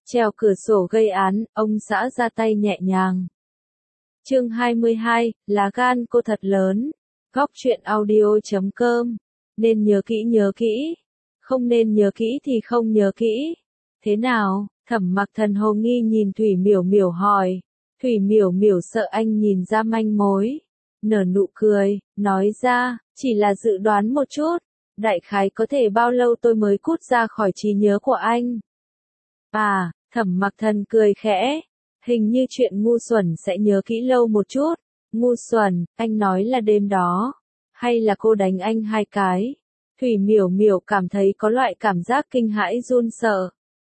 Trèo cửa sổ gây án, ông xã ra tay nhẹ nhàng. Chương 22, lá gan cô thật lớn. Góc truyện audio.com. Nên nhớ kỹ, không nên nhớ kỹ thì không nhớ kỹ. Thế nào? Thẩm Mặc Thần hồ nghi nhìn Thủy Miểu Miểu hỏi. Thủy Miểu Miểu sợ anh nhìn ra manh mối, nở nụ cười, nói ra, chỉ là dự đoán một chút, đại khái có thể bao lâu tôi mới cút ra khỏi trí nhớ của anh. À, Thẩm Mặc Thần cười khẽ, hình như chuyện ngu xuẩn sẽ nhớ kỹ lâu một chút. Ngu xuẩn, anh nói là đêm đó, hay là cô đánh anh 2 cái? Thủy Miểu Miểu cảm thấy có loại cảm giác kinh hãi run sợ.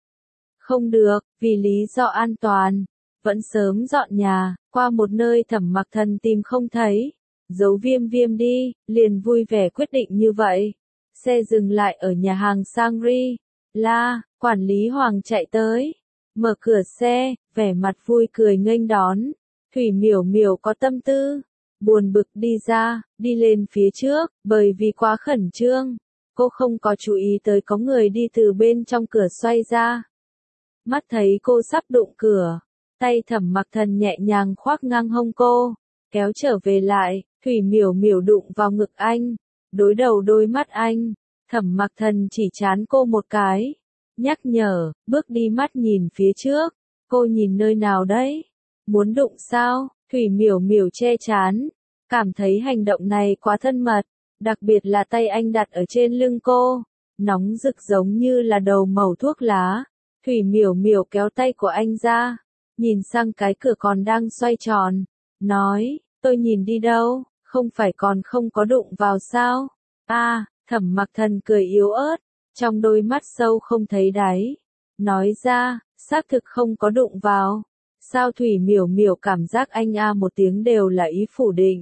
Không được, vì lý do an toàn, vẫn sớm dọn nhà, qua một nơi Thẩm Mặc Thần tìm không thấy. Giấu Viêm Viêm đi, liền vui vẻ quyết định như vậy. Xe dừng lại ở nhà hàng Sangri La, quản lý Hoàng chạy tới, mở cửa xe, vẻ mặt vui cười nghênh đón. Thủy Miểu Miểu có tâm tư, buồn bực đi ra, đi lên phía trước, bởi vì quá khẩn trương, cô không có chú ý tới có người đi từ bên trong cửa xoay ra. Mắt thấy cô sắp đụng cửa, tay Thẩm Mặc Thần nhẹ nhàng khoác ngang hông cô, kéo trở về lại. Thủy Miểu Miểu đụng vào ngực anh, đối đầu đôi mắt anh. Thẩm Mặc Thần chỉ trán cô một cái, nhắc nhở, bước đi mắt nhìn phía trước. Cô nhìn nơi nào đấy? Muốn đụng sao? Thủy Miểu Miểu che trán, cảm thấy hành động này quá thân mật, đặc biệt là tay anh đặt ở trên lưng cô, nóng rực giống như là đầu mẩu thuốc lá. Thủy Miểu Miểu kéo tay của anh ra, nhìn sang cái cửa còn đang xoay tròn, nói, tôi nhìn đi đâu, không phải còn không có đụng vào sao? Thẩm Mặc Thần cười yếu ớt, trong đôi mắt sâu không thấy đáy, nói ra, xác thực không có đụng vào. Sao? Thủy Miểu Miểu cảm giác anh một tiếng đều là ý phủ định.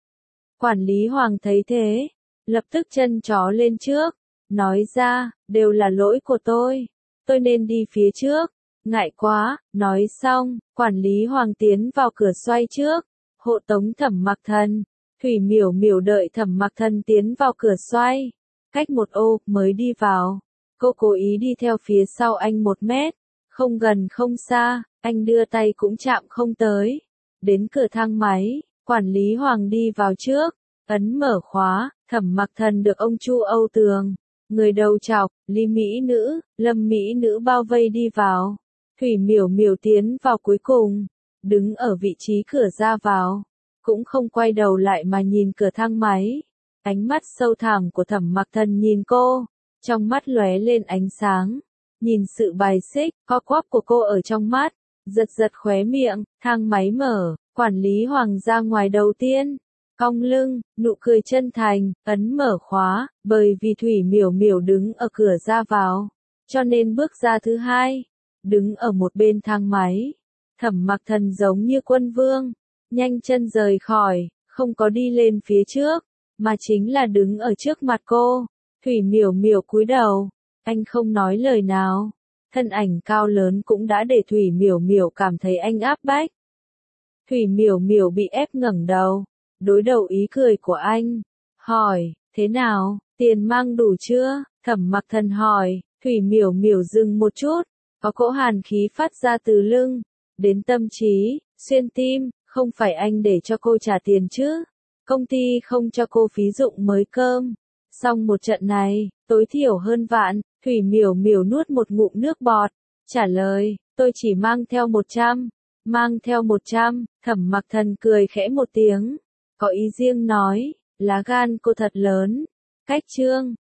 Quản lý Hoàng thấy thế, lập tức chân chó lên trước, nói ra, đều là lỗi của tôi nên đi phía trước, ngại quá. Nói xong, quản lý Hoàng tiến vào cửa xoay trước, hộ tống Thẩm Mặc Thần. Thủy Miểu Miểu đợi Thẩm Mặc Thần tiến vào cửa xoay, cách một ô mới đi vào. Cô cố ý đi theo phía sau anh 1 mét, không gần không xa, anh đưa tay cũng chạm không tới. Đến cửa thang máy, quản lý Hoàng đi vào trước, ấn mở khóa. Thẩm Mặc Thần được ông Chu Âu Tường, người đầu trọc, Lý Mỹ Nữ, Lâm Mỹ Nữ bao vây đi vào. Thủy Miểu Miểu tiến vào cuối cùng, đứng ở vị trí cửa ra vào, cũng không quay đầu lại mà nhìn cửa thang máy. Ánh mắt sâu thẳm của Thẩm Mặc Thần nhìn cô, trong mắt lóe lên ánh sáng, nhìn sự bài xích, co quắp của cô ở trong mắt, giật giật khóe miệng. Thang máy mở, quản lý Hoàng ra ngoài đầu tiên, cong lưng, nụ cười chân thành, ấn mở khóa. Bởi vì Thủy Miểu Miểu đứng ở cửa ra vào, cho nên bước ra thứ hai, đứng ở một bên thang máy. Thẩm Mặc Thần giống như quân vương, nhanh chân rời khỏi, không có đi lên phía trước, mà chính là đứng ở trước mặt cô. Thủy Miểu Miểu cúi đầu, anh không nói lời nào. Thân ảnh cao lớn cũng đã để Thủy Miểu Miểu cảm thấy anh áp bách. Thủy Miểu Miểu bị ép ngẩng đầu, đối đầu ý cười của anh, hỏi, thế nào, tiền mang đủ chưa? Thẩm Mặc Thần hỏi. Thủy Miểu Miểu dừng một chút, có cỗ hàn khí phát ra từ lưng, đến tâm trí, xuyên tim. Không phải anh để cho cô trả tiền chứ? Công ty không cho cô phí dụng mới cơm. Xong một trận này, tối thiểu hơn vạn. Thủy Miểu Miểu nuốt một ngụm nước bọt, trả lời, tôi chỉ mang theo 100. Mang theo 100, Thẩm Mặc Thần cười khẽ một tiếng, có ý riêng nói, lá gan cô thật lớn. Cách chương